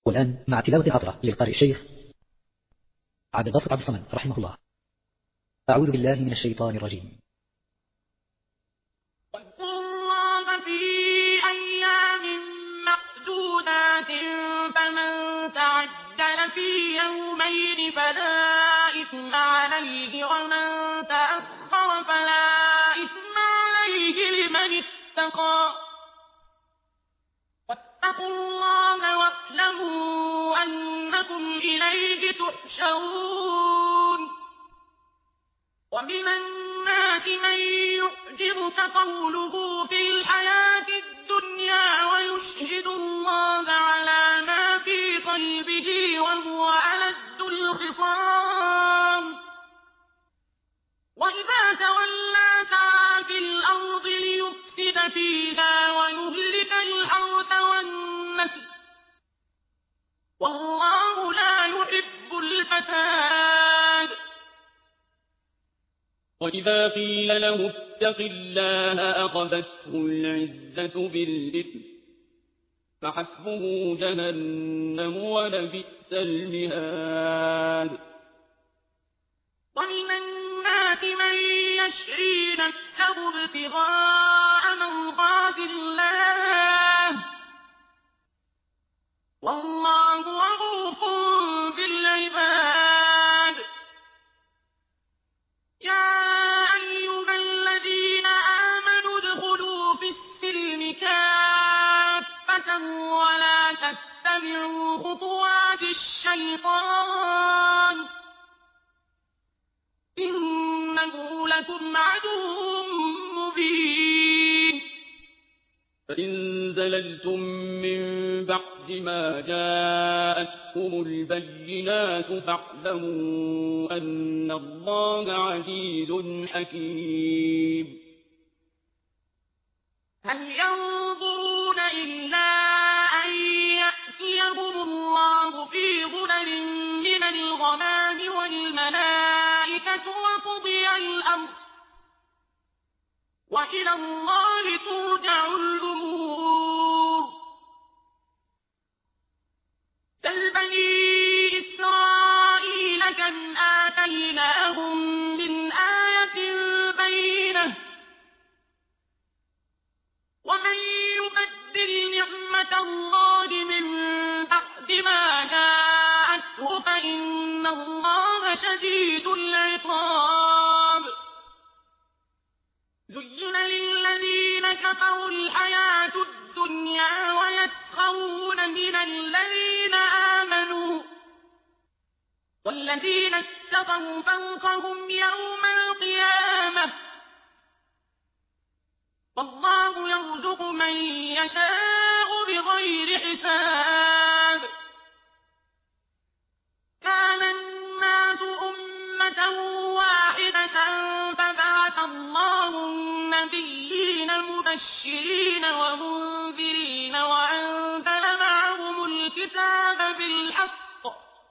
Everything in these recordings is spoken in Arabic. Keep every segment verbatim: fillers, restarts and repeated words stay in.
والآن مع تلاوة عطرة للقارئ الشيخ عبد الباسط عبد الصمد رحمه الله. أعوذ بالله من الشيطان الرجيم. واذكروا الله في أيام معدودات فمن تعجل في يومين فلا إثم عليه ومن تأخر فلا إثم عليه لمن اتقى واتقوا الله واعلموا أنكم إليه تحشرون. ومن الناس من يعجبك قوله في الحياة الدنيا ويشهد الله على ما في قلبه وهو ألد الخصام وإذا تولى سعى في الأرض ليفسد فيها ويهلك الحرث والنسل والله لا يحب الفساد. وإذا قيل له اتق الله أخذته العزة بالإثم فحسبه جهنم ولبئس المهاد. ومن الناس من يشري نفسه ابتغاء مرضات الله والله رؤوف بالعباد. يا أيها الذين آمنوا ادخلوا في السلم كافة ولا تتبعوا خطوات الشيطان إنه لكم عدو مبين. فإن زللتم من بعد ما جاءتكم البينات فاعلموا أن الله عزيز حكيم. هل ينظرون إلا أن يأتيهم الله في ظلل من الغمام والملائكة وقضي الأمر وإلى الله ترجع الأمور. سل بني إسرائيل كم آتيناهم من آية بينة ومن يبدل نعمة الله من بعد ما جاءته فإن الله شديد العقاب. زين للذين كفروا الحياة الدنيا ويسخرون من الذين آمنوا والذين اتقوا فوقهم يوم القيامة والله يرزق من يشاء بغير حساب. كان الناس أمة واحدة فبعث الله النبيين مبشرين ومنذرين وأنزل معهم الكتاب بالحق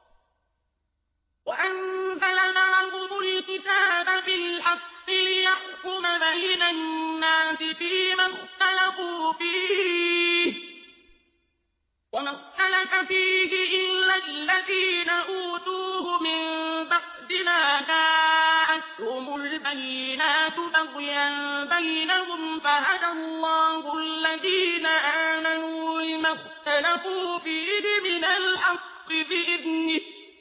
وأنزل معهم الكتاب بالحق ليحكم بين الناس فيما اختلفوا فيه وما اختلف فيه إلا الذين أوتوه من بعد ما جاءتهم البينات بغيا بينهم فهدى الله الذين آمنوا لما اختلفوا فيه من الحق بإذنه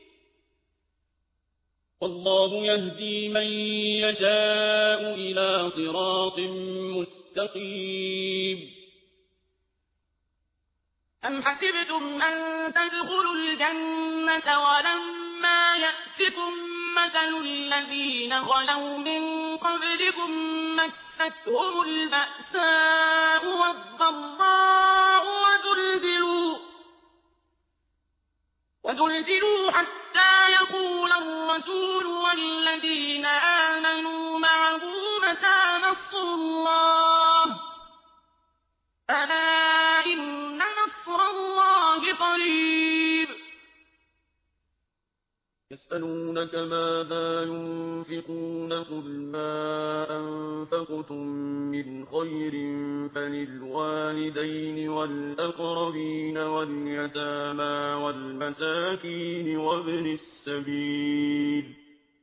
والله يهدي من يشاء إلى صراط مستقيم. أم حسبتم أن تدخلوا الجنة ولما يأتكم مثل الذين خلوا من قبلكم مستهم البأساء والضراء وزلزلوا وزلزلوا حتى يقول الرسول والذين آمنوا معه متى نصر الله ألا إن نصر الله قريب. يسألونك ماذا ينفقون قل ما أنفقتم من خير فللوالدين والأقربين واليتامى والمساكين وابن السبيل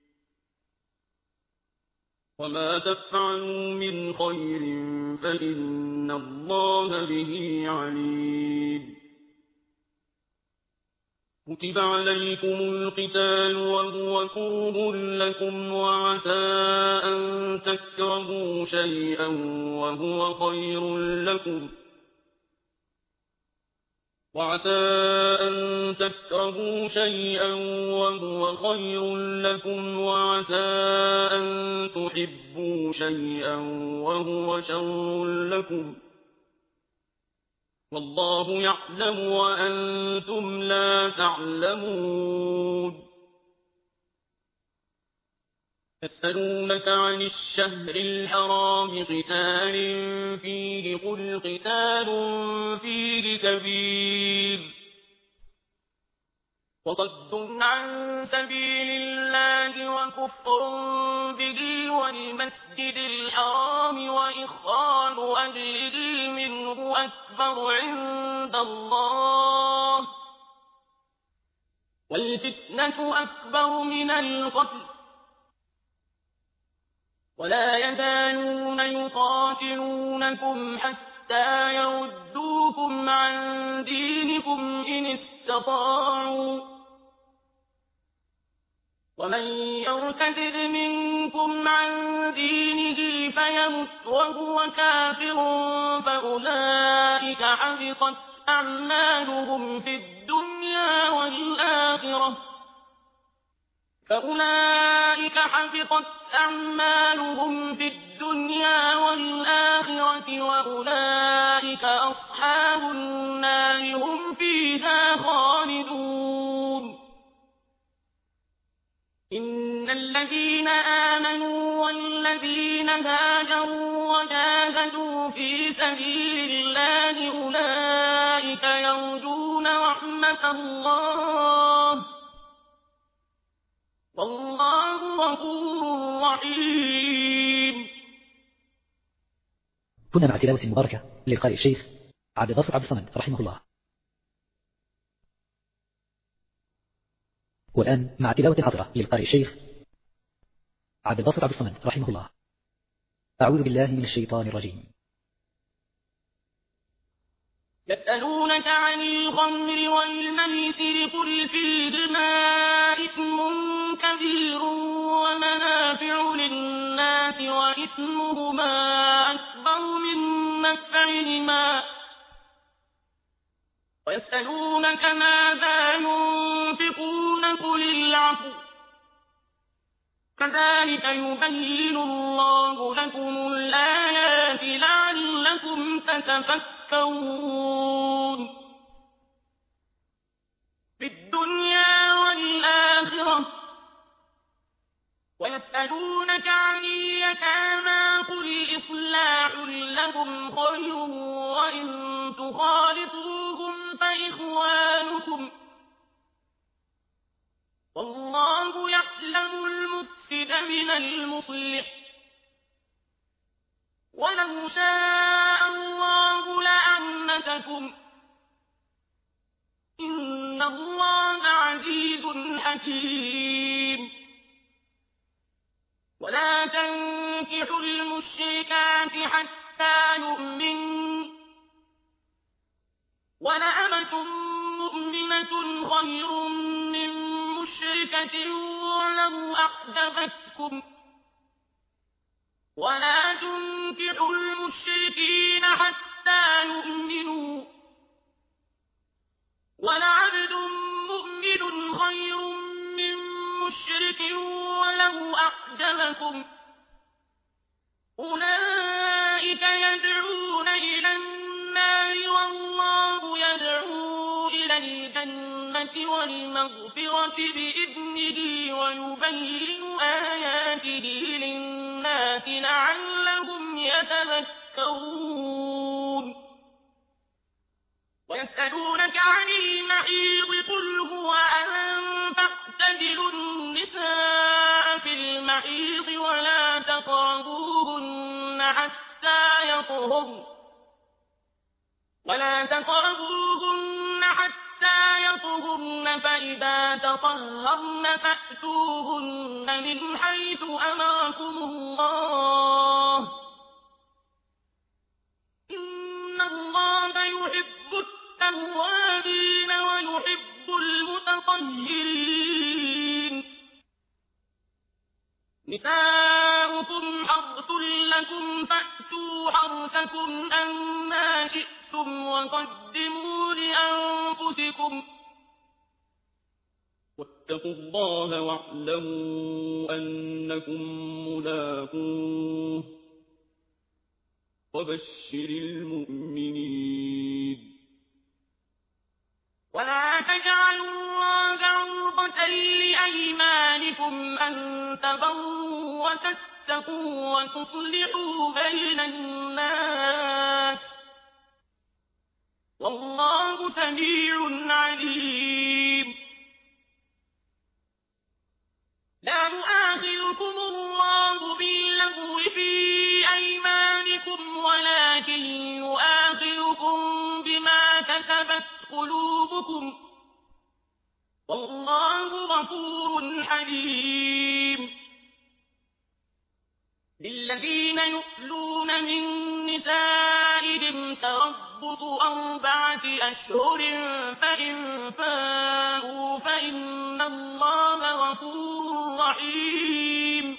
وما تفعلوا من خير فإن الله به عليم كتب عليكم القتال وهو كره لكم وعسى أن تكرهوا شيئا وهو خير لكم وعسى أن تكرهوا شيئا وهو خير لكم وعسى أن تحبوا شيئا وهو شر لكم والله يعلم وأنتم لا تعلمون يسألونك عن الشهر الحرام قتال فيه قل قتال فيه كبير وصد عن سبيل الله وكفر به والمسجد الحرام وإخراج أهله منه أكبر عند الله والفتنة أكبر من القتل ولا يزالون يقاتلونكم حتى يردوكم عن دينكم إن استطاعوا ومن يرتد منكم عن دينه فيمت وهو كافر فأولئك حبطت أعمالهم في الدنيا والآخرة فأولئك حبطت أعمالهم في الدنيا والآخرة وأولئك أصحاب النار هم فيها خالدون إن الذين آمنوا والذين هاجروا وجاهدوا في سبيل الله أولئك يرجون رحمة الله والله غفور رحيم. كنا مع تلاوة مباركة للقارئ الشيخ عبد الباسط عبد الصمد رحمه الله. والآن مع تلاوة عطرة للقارئ الشيخ عبد الباسط عبد الصمد رحمه الله. أعوذ بالله من الشيطان الرجيم. يسألونك عن الخمر والميسر قل فيهما إثم كبير ومنافع للناس وإثمهما أكبر من نفعهما ويسألونك ماذا ينفقون قل العفو كذلك يبين الله لكم الآيات لعلكم تتفكرون في الدنيا والآخرة ويسألونك عن اليتامى قل إصلاح لهم خير وإن تخالطوهم فإخوانكم والله يعلم المفسد من المصلح ولو شاء الله لأعنتكم إن الله عزيز حكيم ولا تنكحوا المشركات حتى يؤمنوا ولأمة مؤمنة خير من مشركة ولو أعجبتكم ولا تنكحوا المشركين حتى يؤمنوا ولعبد مؤمن خير من مشرك ولو أعجبكم أولئك يدعون إلى النار والله يدعو إلى الجنة والمغفرة بإذنه ويبين آياته للناس لعلهم يتذكرون ويسألونك عن المحيض قل هو أذى فاعتزلوا المحيض ولا تقربوهن حتى يطهرن ولا تقربوهن حتى يطهرن فإذا تطهرن فأتوهن من حيث أمركم الله إن الله يحب التوابين ويحب المتطهرين نساؤكم حرث لكم فأتوا حرثكم أنى شئتم وقدموا لأنفسكم واتقوا الله واعلموا أنكم ملاقوه وبشر المؤمنين ولا تجعلوا الله عرضة لأيمانكم أن تبروا وتتقوا وتصلحوا بين الناس والله سميع عليم لا يؤاخذكم الله باللغو في أيمانكم ولكن يؤاخذكم بما كسبت قلوبكم والله غفور حليم للذين يؤلون من نسائهم تربص أربعة أشهر فإن فاءوا فإن الله غفور رحيم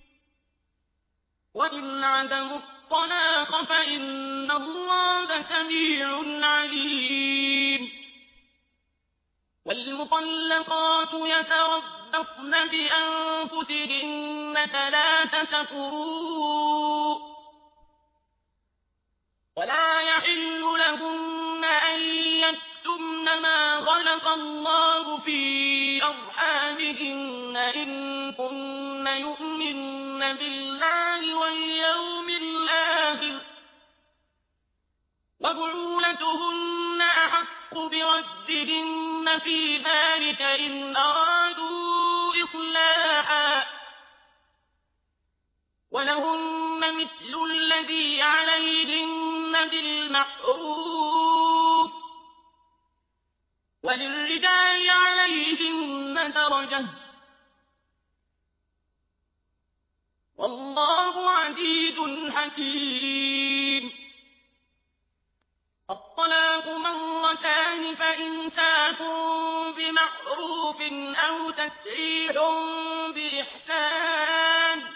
وإن عدموا الطلاق فإن الله سميع عليم والمطلقات يتربصن بأنفسهن ثلاثة قروء ولا يحل لهن أن يكتمن ما خلق الله في أرحامهن إن كن يؤمن بالله واليوم الآخر وبعولتهن أحق بردهن في ذلك إن أرادوا إصلاحا ولهن مثل الذي عليهن بالمعروف وللرجال عليهن درجة والله عزيز حكيم الطلاق مرتان فإمساك بمعروف أو تسريح بإحسان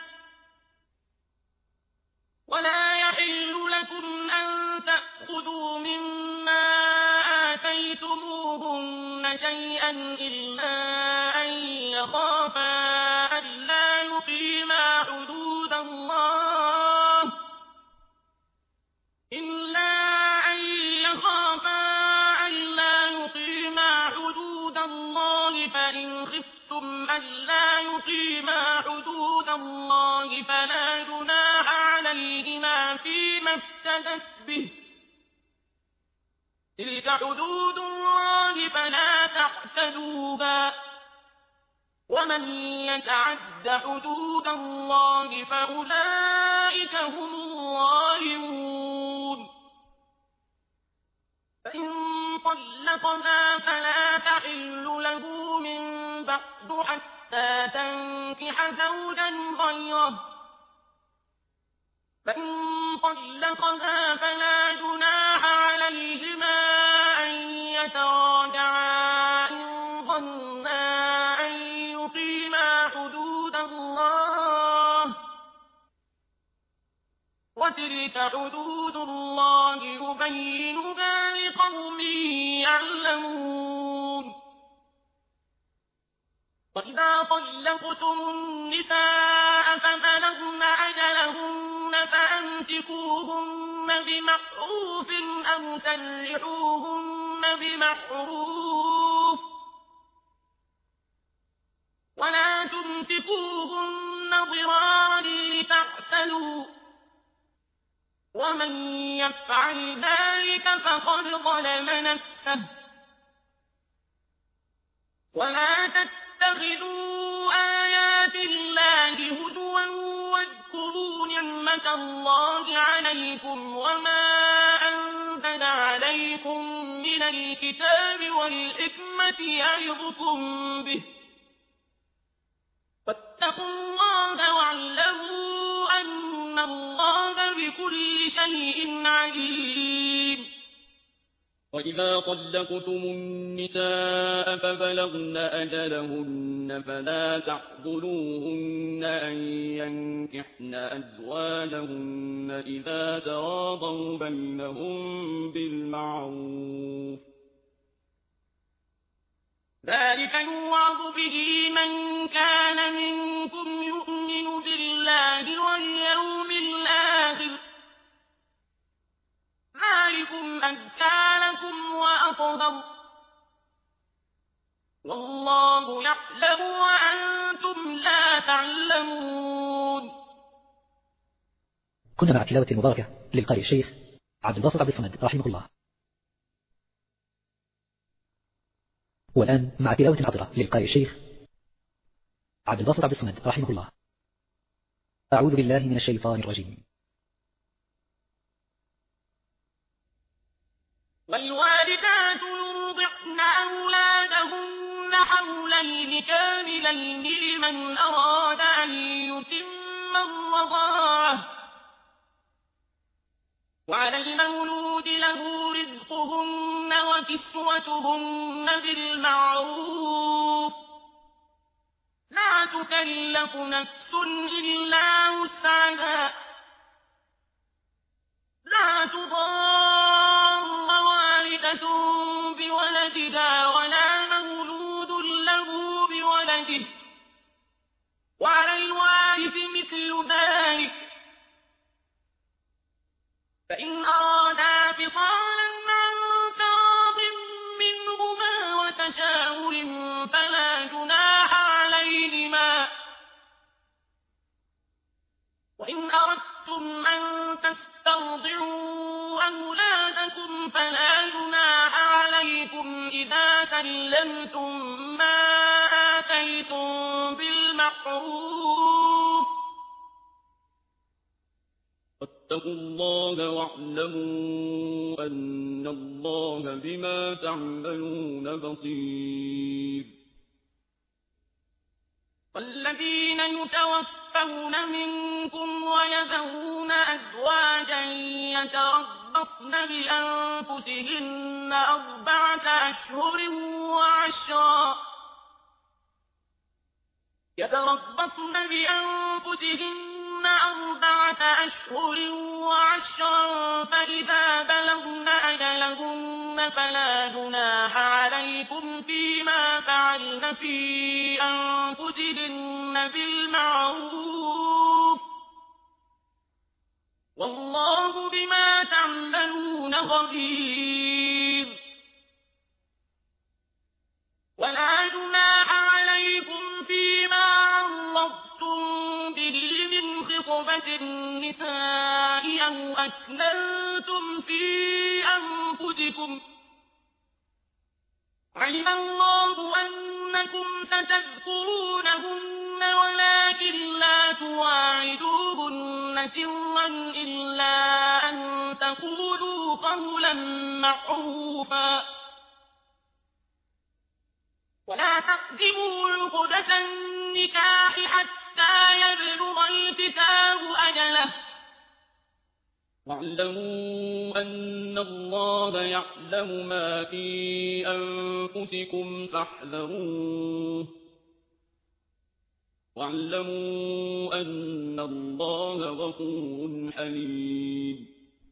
ولا يحل لكم أن تأخذوا مما آتيتموهن شيئا إلا أن يخافا ألا يقيما حدود الله إلا أن يخافا ألا يقيما حدود الله فإن خفتم ألا يقيما حدود الله فلا جناح عليهما فيما افتدت به تلك حدود الله فلا تعتدوها ومن يتعد حدود الله فأولئك هم الظالمون فإن طلقها فلا تحل له من بعد حتى تنكح زوجا غيره فإن طلقها فلا جناح عليهما أن يتراجعا إن ظنا أن يقيما حدود الله وتلك حدود الله يبينها لقوم يعلمون وإذا طلقتم النساء فبلغن أجلهن فأمسكوهن بمعروف أو سرحوهن بمعروف ولا تمسكوهن ضرارا لتعتدوا ومن يفعل ذلك فقد ظلم نفسه ولا تتخذوا آيات الله هزوا نعمة الله عليكم وما أنزل عليكم من الكتاب والحكمة يعظكم به فاتقوا الله واعلموا أن الله بكل شيء عليم. وإذا طلقتم النساء فبلغن أجلهن فلا تعضلوهن أن ينكحن أزواجهن إذا تراضوا بينهم بالمعروف ذلك يوعظ به من كان منكم يؤمن بالله واليوم الآخر ذلكم أزكى لكم وأطهر والله يعلم وأنتم لا تعلمون. كنا مع تلاوة المباركة للقارئ الشيخ عبد الباسط عبد الصمد رحمه الله. والآن مع تلاوة عطرة للقارئ الشيخ عبد الباسط عبد الصمد رحمه الله. أعوذ بالله من الشيطان الرجيم. والوالدات يرضعن أولادهن حولين كاملين لمن أراد أن يتم الرضاعة وعلى المولود له رزقهن وكسوتهن بالمعروف لا تكلف نفس إلا وسعها لا تضار والدة بولدها ولا مولود له بولده وعلى الوارث مثل ذلك فإن أرادا فصالا عن تراض منهما وتشاور فلا جناح عليهما وإن أردتم أن تسترضعوا أولادكم فلا جناح عليكم إذا سلمتم ما آتيتم بالمعروف واتقوا الله واعلموا أن الله بما تعملون بصير. والذين يتوفون منكم ويذرون أزواجا يتربصن بأنفسهن أربعة أشهر وعشرا يتربصن بأنفسهن أربعة أشهر وعشرا فإذا بلغن أجلهن فلا جناح عليكم فيما فعلن في أنفسهن بالمعروف والله بما تعملون خبير. ولا جناح عليكم فيما عرضتم به من خطبة النساء أو أكننتم في أنفسكم علم الله أنكم ستذكرونهن ولكن لا تواعدوهن سرا إلا أن تقولوا قولا معروفا ولا تقدموا عقدة النكاح حتى يبلغ الكتاب أجله واعلموا أن الله يعلم ما في أنفسكم فاحذروه واعلموا أن الله غفور حليم.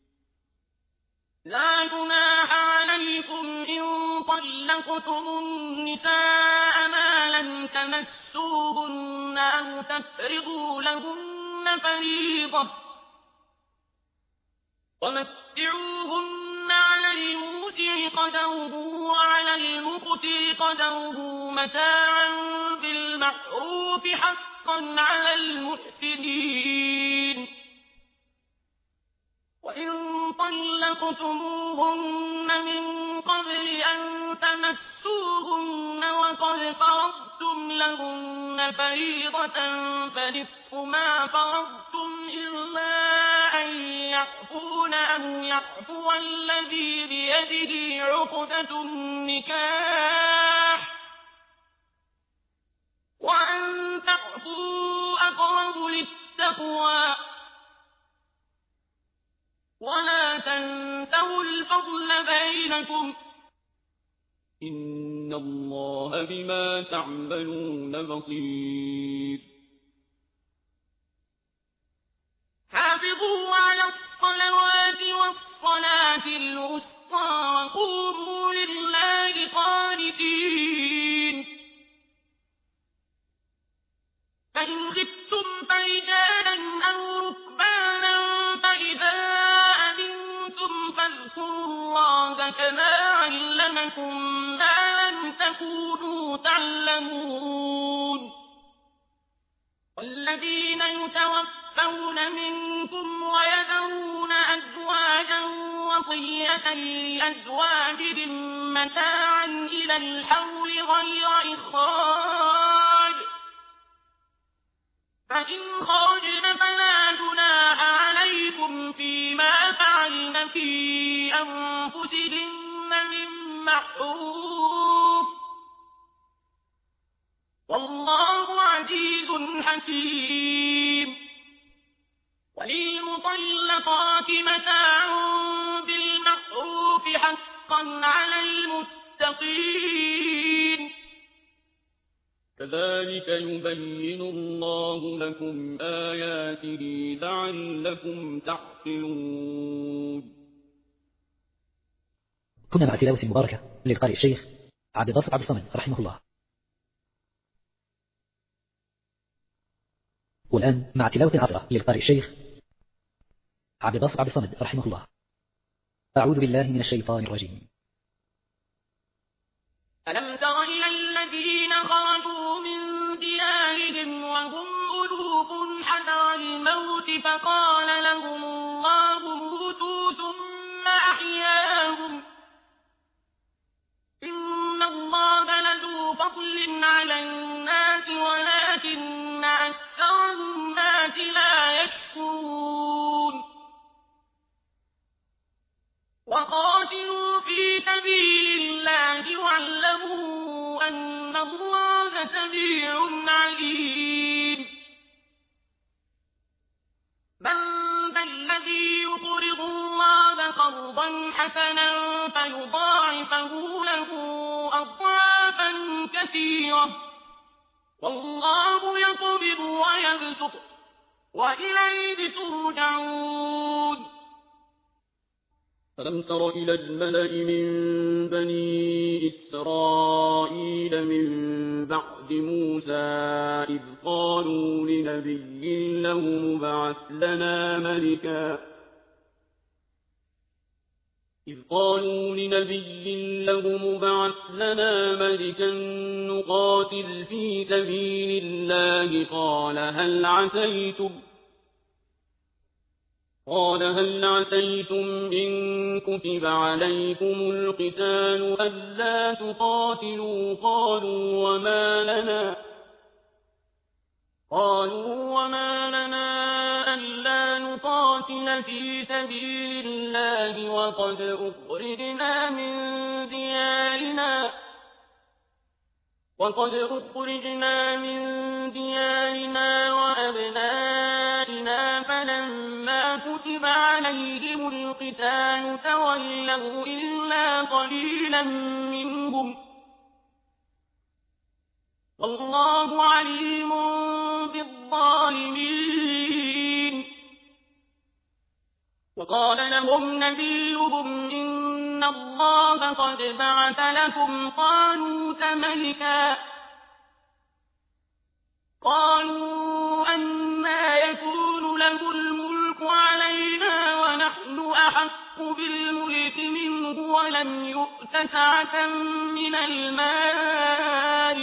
لا جناح عليكم إن طلقتم النساء ما لم تمسوهن أو تفرضوا لهن فريضة ومتعوهن على الموسع قدره وعلى المقتر قدره متاعا بالمعروف حقا على المحسنين. وإن طلقتموهن من قبل أن تمسوهن وقد فرضتم لهن فريضة فنصف ما فرضتم إلا أن يعفون أو يعفو الذي بيده عقدة النكاح وأن تعفوا أقرب للتقوى ولا تنسوا الفضل بينكم إن الله بما تعملون بصير حافظوا على الصلوات والصلاة الوسطى وقوموا لله قانتين فإن خفتم فرجالا أو ركبانا فإذا أمنتم فاذكروا الله كما علمكم ما لم تكونوا تعلمون والذين يتوفون منكم ويذرون أزواجا وصية لأزواجهم متاعا إلى الحول غير إخراج فإن خرجن فلا جناح عليكم فيما فعلن في أنفسهن من معروف والله عزيز حكيم وللمطلقات متاع بالمعروف حقا على المتقين كذلك يبين الله لكم آياته لعلكم تعقلون. كنا مع تلاوة مباركة للقارئ الشيخ عبد الباسط عبد الصمد رحمه الله. والآن مع تلاوة عطرة للقارئ الشيخ عبد الباسط عبد الصمد رحمه الله. أعوذ بالله من الشيطان الرجيم. ألم تر إلى الذين خرجوا من ديارهم وهم ألوف حذر الموت فقال لهم الله موتوا ثم أحياهم إن الله لذو فضل على الناس ولكن أكثر الناس لا يشكرون وقاتلوا في سبيل الله واعلموا أن الله سميع عليم من ذا الذي يقرض الله قرضا حسنا فيضاعفه له أضعافا كثيرة والله يقبض ويبسط وإليه ترجعون. ألم تر إلى الملأ من بني إسرائيل من بعد موسى إذ قالوا لنبي له ابعث لنا ملكا إذ قالوا لنبي له ابعث لنا ملكا نقاتل في سبيل الله قال هل عسيتم قال هل عسيتم إن كتب عليكم القتال ألا تقاتلوا قالوا وما لنا قالوا وما لنا ألا نقاتل في سبيل الله وقد أخرجنا من ديارنا وقد أخرجنا من ديارنا وأبنائنا فلما كتب عليهم القتال تولوا إلا قليلا منهم والله عليم بالظالمين. وقال لهم نبيهم إن الله قد بعث لكم طالوت ملكا قالوا أنى يكون له الملك علينا ونحن أحق بالملك منه ولم يؤت سعة من المال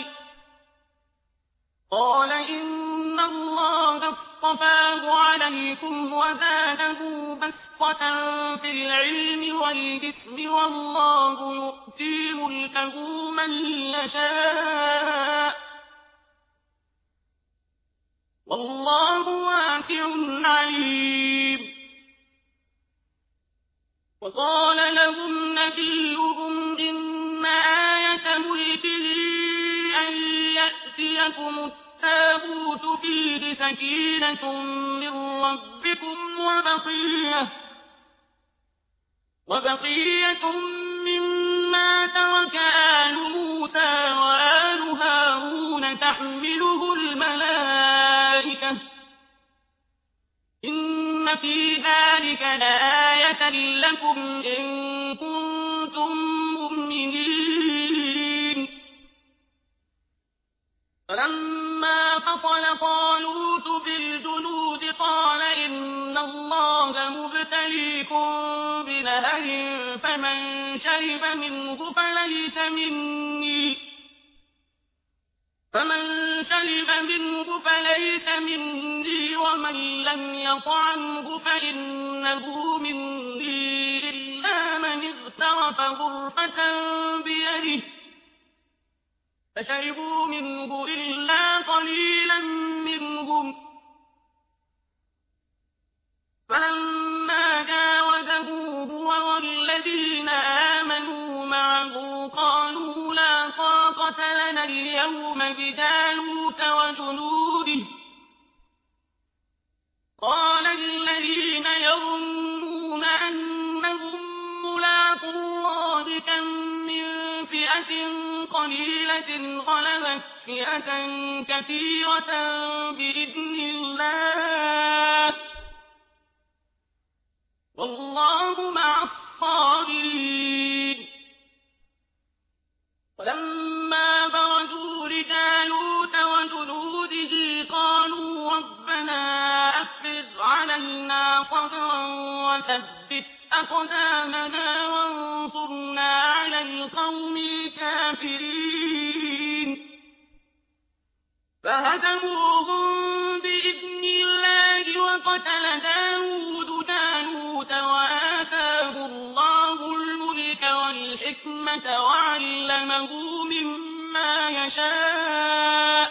قال إن الله اصطفاه عليكم وزاده بسطة في العلم والجسم والله يؤتي ملكه من يشاء سميع عليم. وقال لهم نبيهم إن آية ملكه أن يأتيكم التابوت فيه سكينة من ربكم وبقية وبقية مما ترك آل موسى وآل هارون تحمله الملائكة إن في ذلك لآية لكم إن كنتم مؤمنين. فلما فصل طالوت بالجنود قال إن الله مبتليكم بنهر فمن شرب منه فليس مني فمن شرب منه فليس مني ومن لم يطعمه فإنه مني إلا من اغترف غرفة بيده فشربوا منه إلا قليلا منهم. فلما جاوزه هو والذين آمنوا معه قالوا لا طاقة لنا اليوم بجالوت وجنوده. قال الذين يظنون أنهم ملاقو الله كم من فئة قليلة غلبت فئة كثيرة بإذن الله والله مع الصابرين. ولما برزوا لجالوت وجنوده قالوا ربنا أفرغ علينا صبرا وثبت أقدامنا وانصرنا على القوم الكافرين. فهزموهم بإذن الله وقتل داود جالوت وآتاه الله الملك والحكمة وعلمه مما يشاء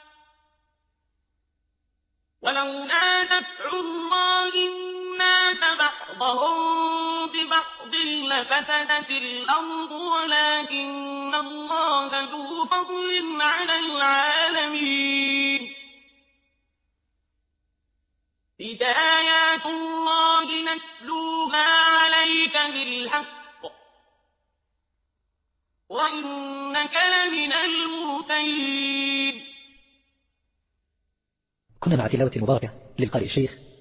ولولا دفع الله الناس بعضهم ببعض لفسدت الأرض ولكن الله ذو فضل على العالمين. تلك آيات الله نتلوها عليك بالحق وإنك لمن المرسلين. كنا مع تلاوة مباركة للقارئ الشيخ